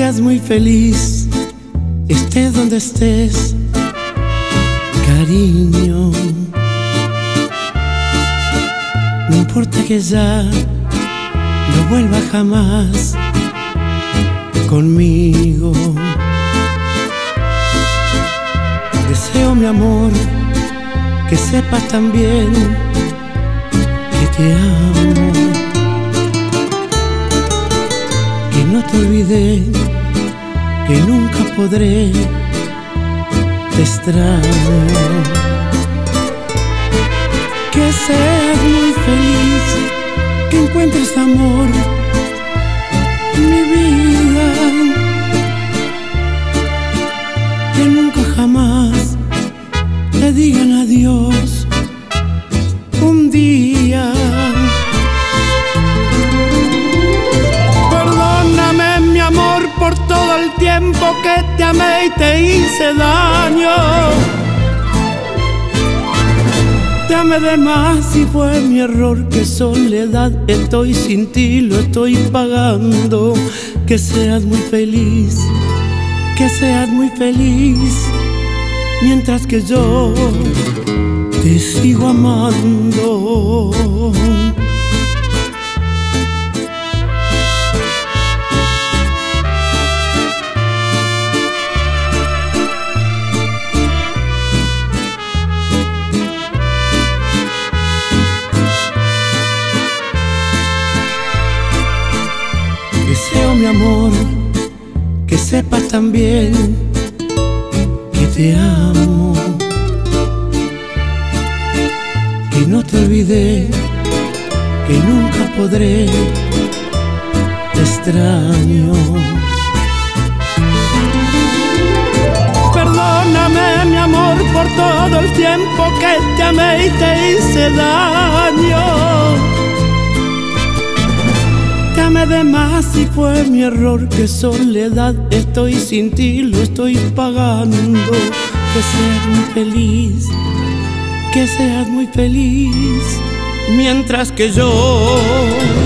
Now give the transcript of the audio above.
seas muy feliz, estés donde estés, cariño. No importa que ya no vuelva jamás conmigo. Deseo, mi amor, que sepas también que te amo, que no te olvidé, que nunca podré, te extraño. Que seas muy feliz, que encuentres amor, mi vida, que nunca jamás te digan adiós un día. Perdóname, mi amor, por todo el tiempo que te amé y te hice daño. Te amé de más y fue mi error, qué soledad estoy sin ti, lo estoy pagando. Que seas muy feliz, que seas muy feliz, mientras que yo te sigo amando. Deseo, mi amor, que sepas también que te amo, que no te olvidé, que nunca podré, te extraño. Perdóname, mi amor, por todo el tiempo que te amé y te hice daño. Te amé de más y fue mi error, qué soledad estoy sin ti, lo estoy pagando. Que seas muy feliz, que seas muy feliz, mientras que yo